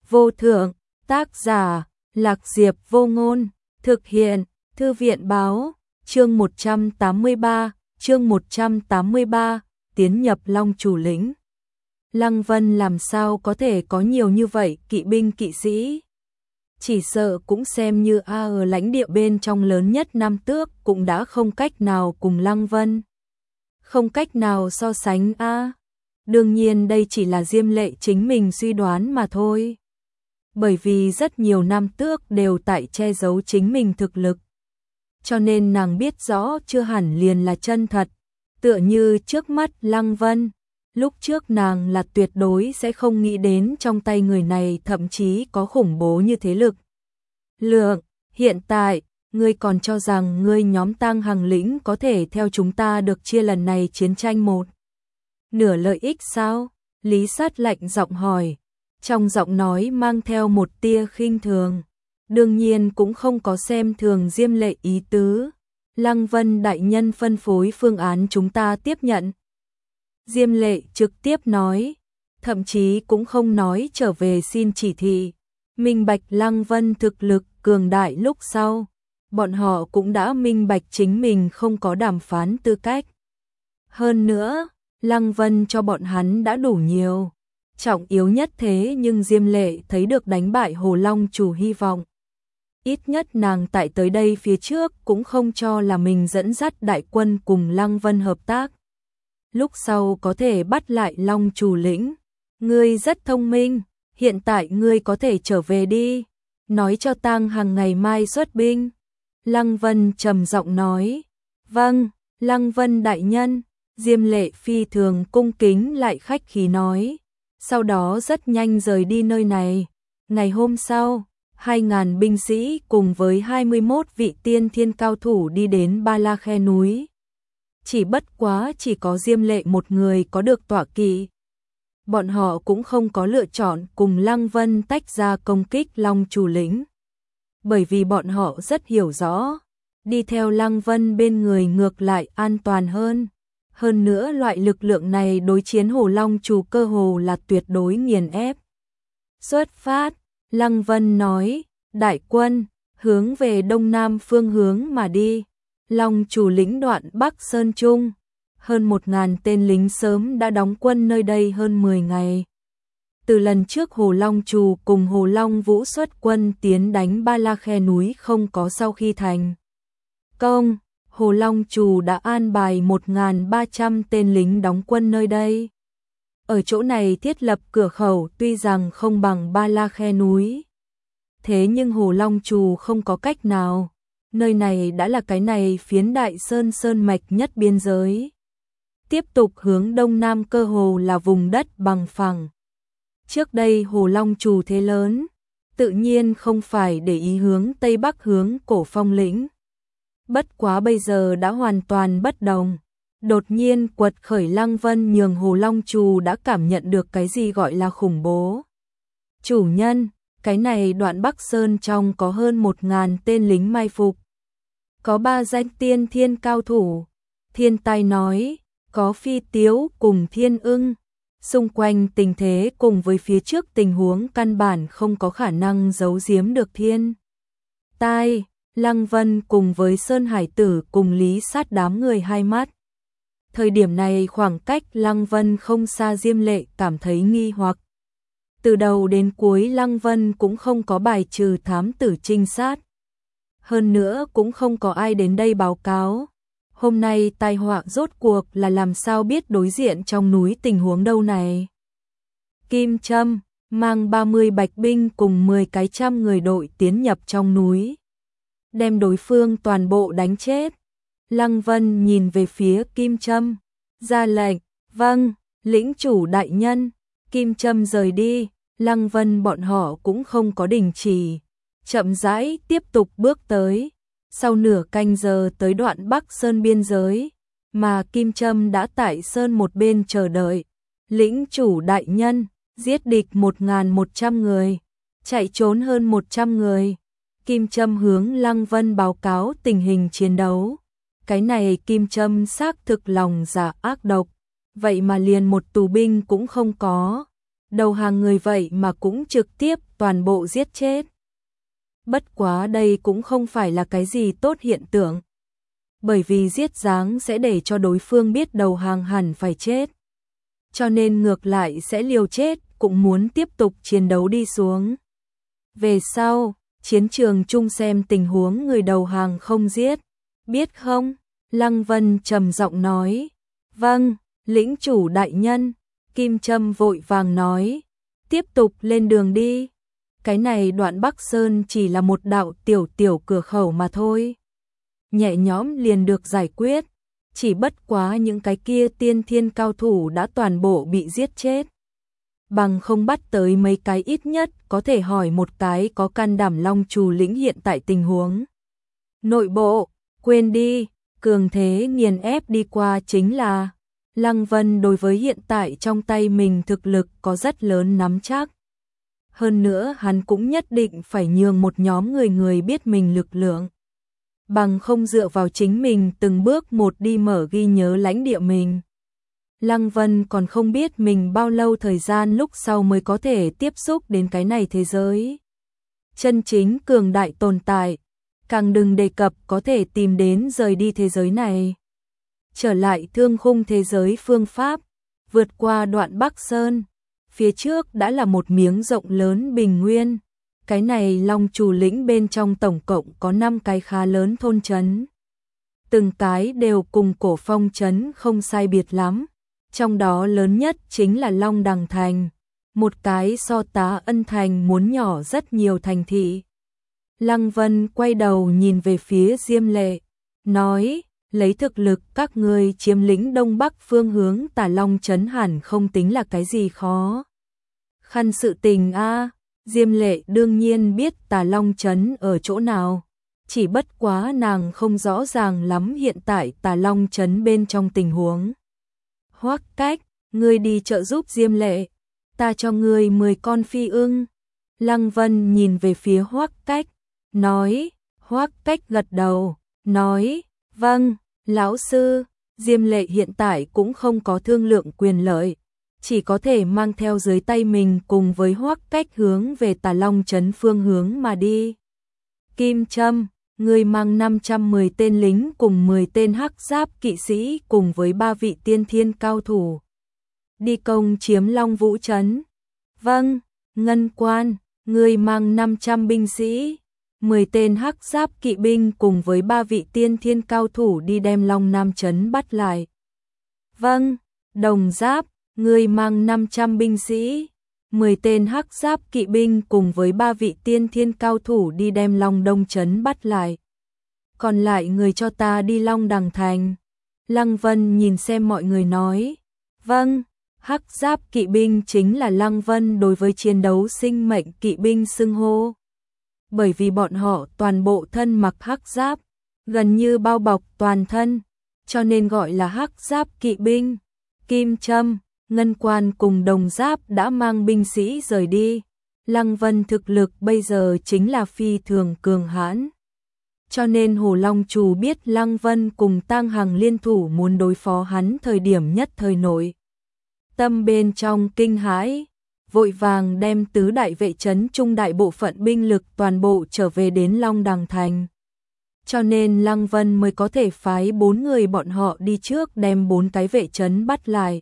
vô thượng, tác giả, Lạc Diệp Vô Ngôn, thực hiện, Thư viện báo, chương 183, tiến nhập Long Chủ lĩnh. Lăng Vân làm sao có thể có nhiều như vậy kỵ binh kỵ sĩ? Chỉ sợ cũng xem như ở lãnh địa bên trong lớn nhất Nam Tước cũng đã không cách nào cùng Lăng Vân. Không cách nào so sánh Đương nhiên đây chỉ là Diêm Lệ chính mình suy đoán mà thôi. Bởi vì rất nhiều Nam Tước đều tại che giấu chính mình thực lực. Cho nên nàng biết rõ chưa hẳn liền là chân thật. Tựa như trước mắt Lăng Vân. Lúc trước nàng là tuyệt đối sẽ không nghĩ đến trong tay người này thậm chí có khủng bố như thế lực. Lượng, hiện tại, ngươi còn cho rằng ngươi nhóm Tang Hằng lĩnh có thể theo chúng ta được chia lần này chiến tranh một nửa lợi ích sao? Lý Sát lạnh giọng hỏi, trong giọng nói mang theo một tia khinh thường. Đương nhiên cũng không có xem thường Diêm Lệ ý tứ. Lăng Vân đại nhân phân phối phương án chúng ta tiếp nhận. Diêm Lệ trực tiếp nói, thậm chí cũng không nói trở về xin chỉ thị. Minh bạch Lăng Vân thực lực cường đại lúc sau, bọn họ cũng đã minh bạch chính mình không có đàm phán tư cách. Hơn nữa, Lăng Vân cho bọn hắn đã đủ nhiều. Trọng yếu nhất thế nhưng Diêm Lệ thấy được đánh bại Hồ Long Chủ hy vọng. Ít nhất nàng tại tới đây phía trước cũng không cho là mình dẫn dắt đại quân cùng Lăng Vân hợp tác. Lúc sau có thể bắt lại Long Chủ lĩnh. Ngươi rất thông minh, hiện tại ngươi có thể trở về đi. Nói cho Tang Hằng ngày mai xuất binh. Lăng Vân trầm giọng nói. Vâng, Lăng Vân đại nhân. Diêm Lệ phi thường cung kính lại khách khí nói. Sau đó rất nhanh rời đi nơi này. Ngày hôm sau, 2.000 binh sĩ cùng với 21 vị tiên thiên cao thủ đi đến Ba La Khe núi. Chỉ bất quá chỉ có Diêm Lệ một người có được tọa kỵ. Bọn họ cũng không có lựa chọn cùng Lăng Vân tách ra công kích Long Chủ lĩnh. Bởi vì bọn họ rất hiểu rõ, đi theo Lăng Vân bên người ngược lại an toàn hơn. Hơn nữa loại lực lượng này đối chiến Hồ Long Chủ cơ hồ là tuyệt đối nghiền ép. Xuất phát, Lăng Vân nói, đại quân, hướng về đông nam phương hướng mà đi. Long Chủ lĩnh đoạn Bắc Sơn Trung, hơn 1.000 tên lính sớm đã đóng quân nơi đây hơn 10 ngày. Từ lần trước Hồ Long Chủ cùng Hồ Long Vũ xuất quân tiến đánh Ba La Khe núi không có sau khi thành công, Hồ Long Chủ đã an bài 1.300 tên lính đóng quân nơi đây. Ở chỗ này thiết lập cửa khẩu tuy rằng không bằng Ba La Khe núi. Thế nhưng Hồ Long Chủ không có cách nào. Nơi này đã là cái này phiến đại sơn mạch nhất biên giới. Tiếp tục hướng đông nam cơ hồ là vùng đất bằng phẳng. Trước đây Hồ Long Chủ thế lớn, tự nhiên không phải để ý hướng tây bắc hướng Cổ Phong lĩnh. Bất quá bây giờ đã hoàn toàn bất đồng. Đột nhiên quật khởi Lăng Vân nhường Hồ Long Chủ đã cảm nhận được cái gì gọi là khủng bố. Chủ nhân, cái này đoạn Bắc Sơn trong có hơn 1.000 tên lính mai phục. Có 3 danh tiên thiên cao thủ. Thiên Tai nói, có Phi Tiếu cùng Thiên Ưng. Xung quanh tình thế cùng với phía trước tình huống căn bản không có khả năng giấu giếm được Thiên Tai. Lăng Vân cùng với Sơn Hải Tử cùng Lý Sát đám người hai mắt. Thời điểm này khoảng cách Lăng Vân không xa, Diêm Lệ cảm thấy nghi hoặc. Từ đầu đến cuối Lăng Vân cũng không có bài trừ thám tử trinh sát. Hơn nữa cũng không có ai đến đây báo cáo. Hôm nay tai họa rốt cuộc là làm sao biết đối diện trong núi tình huống đâu này. Kim Trâm mang 30 bạch binh cùng 10 cái trăm người đội tiến nhập trong núi. Đem đối phương toàn bộ đánh chết. Lăng Vân nhìn về phía Kim Trâm, ra lệnh, vâng, lĩnh chủ đại nhân. Kim Trâm rời đi, Lăng Vân bọn họ cũng không có đình chỉ. Chậm rãi tiếp tục bước tới. Sau nửa canh giờ tới đoạn Bắc Sơn biên giới, mà Kim Trâm đã tại Sơn một bên chờ đợi. Lĩnh chủ đại nhân, giết địch 1.100 người, chạy trốn hơn 100 người. Kim Trâm hướng Lăng Vân báo cáo tình hình chiến đấu. Cái này Kim Trâm xác thực lòng dạ ác độc, vậy mà liền một tù binh cũng không có. đầu hàng người vậy mà cũng trực tiếp toàn bộ giết chết. Bất quá đây cũng không phải là cái gì tốt hiện tượng. Bởi vì giết giáng sẽ để cho đối phương biết đầu hàng hẳn phải chết. Cho nên ngược lại sẽ liều chết, cũng muốn tiếp tục chiến đấu đi xuống. Về sau, chiến trường chung xem tình huống người đầu hàng không giết. Biết không? Lăng Vân trầm giọng nói. Vâng, lĩnh chủ đại nhân. Kim Trâm vội vàng nói. Tiếp tục lên đường đi. Cái này đoạn Bắc Sơn chỉ là một đạo tiểu cửa khẩu mà thôi. Nhẹ nhõm liền được giải quyết. Chỉ bất quá những cái kia tiên thiên cao thủ đã toàn bộ bị giết chết. Bằng không bắt tới mấy cái ít nhất có thể hỏi một cái có can đảm Long Trù lĩnh hiện tại tình huống. Nội bộ, quên đi, cường thế nghiền ép đi qua chính là Lăng Vân đối với hiện tại trong tay mình thực lực có rất lớn nắm chắc. Hơn nữa hắn cũng nhất định phải nhường một nhóm người biết mình lực lượng. Bằng không dựa vào chính mình từng bước một đi mở ghi nhớ lãnh địa mình. Lăng Vân còn không biết mình bao lâu thời gian lúc sau mới có thể tiếp xúc đến cái này thế giới. Chân chính cường đại tồn tại, càng đừng đề cập có thể tìm đến rời đi thế giới này. Trở lại thương khung thế giới phương pháp, vượt qua đoạn Bắc Sơn, phía trước đã là một miếng rộng lớn bình nguyên. Cái này Long Trù lĩnh bên trong tổng cộng có 5 cái khá lớn thôn trấn. Từng cái đều cùng Cổ Phong trấn không sai biệt lắm. Trong đó lớn nhất chính là Long Đằng Thành, một cái so Tá Ân Thành muốn nhỏ rất nhiều thành thị. Lăng Vân quay đầu nhìn về phía Diêm Lệ, nói, lấy thực lực các ngươi chiếm lĩnh đông bắc phương hướng Tà Long trấn hẳn không tính là cái gì khó khăn sự tình a. Diêm Lệ đương nhiên biết Tà Long trấn ở chỗ nào, chỉ bất quá nàng không rõ ràng lắm hiện tại Tà Long trấn bên trong tình huống. Hoắc Cách, ngươi đi trợ giúp Diêm Lệ, ta cho ngươi 10 con phi ưng. Lăng Vân nhìn về phía Hoắc Cách, nói. Hoắc Cách gật đầu, nói, vâng, lão sư. Diêm Lệ hiện tại cũng không có thương lượng quyền lợi, chỉ có thể mang theo dưới tay mình cùng với Hoắc Cách hướng về Tà Long trấn phương hướng mà đi. Kim Trâm, ngươi mang 510 tên lính cùng 10 tên hắc giáp kỵ sĩ cùng với 3 vị tiên thiên cao thủ. Đi công chiếm Long Vũ trấn. Vâng, Ngân Quan, ngươi mang 500 binh sĩ, 10 tên hắc giáp kỵ binh cùng với 3 vị tiên thiên cao thủ đi đem Long Nam trấn bắt lại. Vâng, Đồng Giáp, ngươi mang 500 binh sĩ, 10 tên hắc giáp kỵ binh cùng với 3 vị tiên thiên cao thủ đi đem Long Đông trấn bắt lại. Còn lại người cho ta đi Long Đằng Thành. Lăng Vân nhìn xem mọi người nói. Vâng, hắc giáp kỵ binh chính là Lăng Vân đối với chiến đấu sinh mệnh kỵ binh xưng hô. Bởi vì bọn họ toàn bộ thân mặc hắc giáp, gần như bao bọc toàn thân, cho nên gọi là hắc giáp kỵ binh. Kim Trâm, Ngân Quan cùng Đồng Giáp đã mang binh sĩ rời đi. Lăng Vân thực lực bây giờ chính là phi thường cường hãn. Cho nên Hồ Long Trù biết Lăng Vân cùng Tang Hằng liên thủ muốn đối phó hắn thời điểm nhất thời nội. Tâm bên trong kinh hãi, vội vàng đem tứ đại vệ trấn trung đại bộ phận binh lực toàn bộ trở về đến Long Đằng Thành. Cho nên Lăng Vân mới có thể phái 4 người bọn họ đi trước đem 4 cái vệ trấn bắt lại.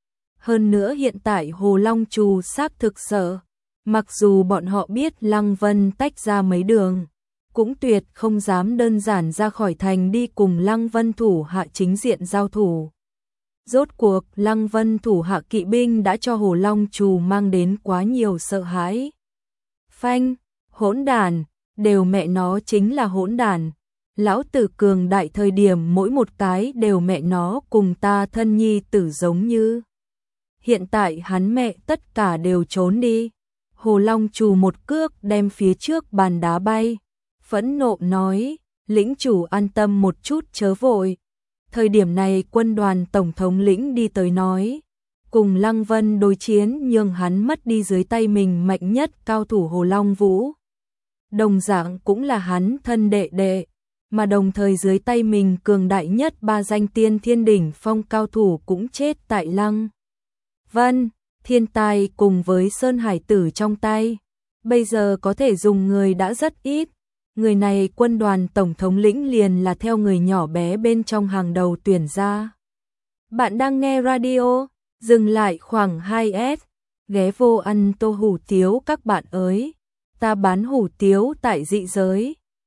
Hơn nữa hiện tại Hồ Long Trù xác thực sợ, mặc dù bọn họ biết Lăng Vân tách ra mấy đường, cũng tuyệt không dám đơn giản ra khỏi thành đi cùng Lăng Vân thủ hạ chính diện giao thủ. Rốt cuộc Lăng Vân thủ hạ kỵ binh đã cho Hồ Long Trù mang đến quá nhiều sợ hãi. Phanh, hỗn đản, đều mẹ nó chính là hỗn đản. Lão tử cường đại thời điểm mỗi một cái đều mẹ nó cùng ta thân nhi tử giống như. Hiện tại hắn mẹ tất cả đều trốn đi. Hồ Long Trù một cước đem phía trước bàn đá bay. Phẫn nộ nói, lĩnh chủ an tâm một chút chớ vội. Thời điểm này quân đoàn tổng thống lĩnh đi tới nói, cùng Lăng Vân đối chiến nhưng hắn mất đi dưới tay mình mạnh nhất cao thủ Hồ Long Vũ. Đồng dạng cũng là hắn thân đệ đệ, mà đồng thời dưới tay mình cường đại nhất 3 danh tiên thiên đỉnh phong cao thủ cũng chết tại Lăng Vân. thiên tai cùng với Sơn Hải Tử trong tay. Bây giờ có thể dùng người đã rất ít. Người này quân đoàn tổng thống lĩnh liền là theo người nhỏ bé bên trong hàng đầu tuyển ra. Bạn đang nghe radio, dừng lại khoảng 2S, ghé vô ăn tô hủ tiếu các bạn ơi. Ta bán hủ tiếu tại Dị Giới.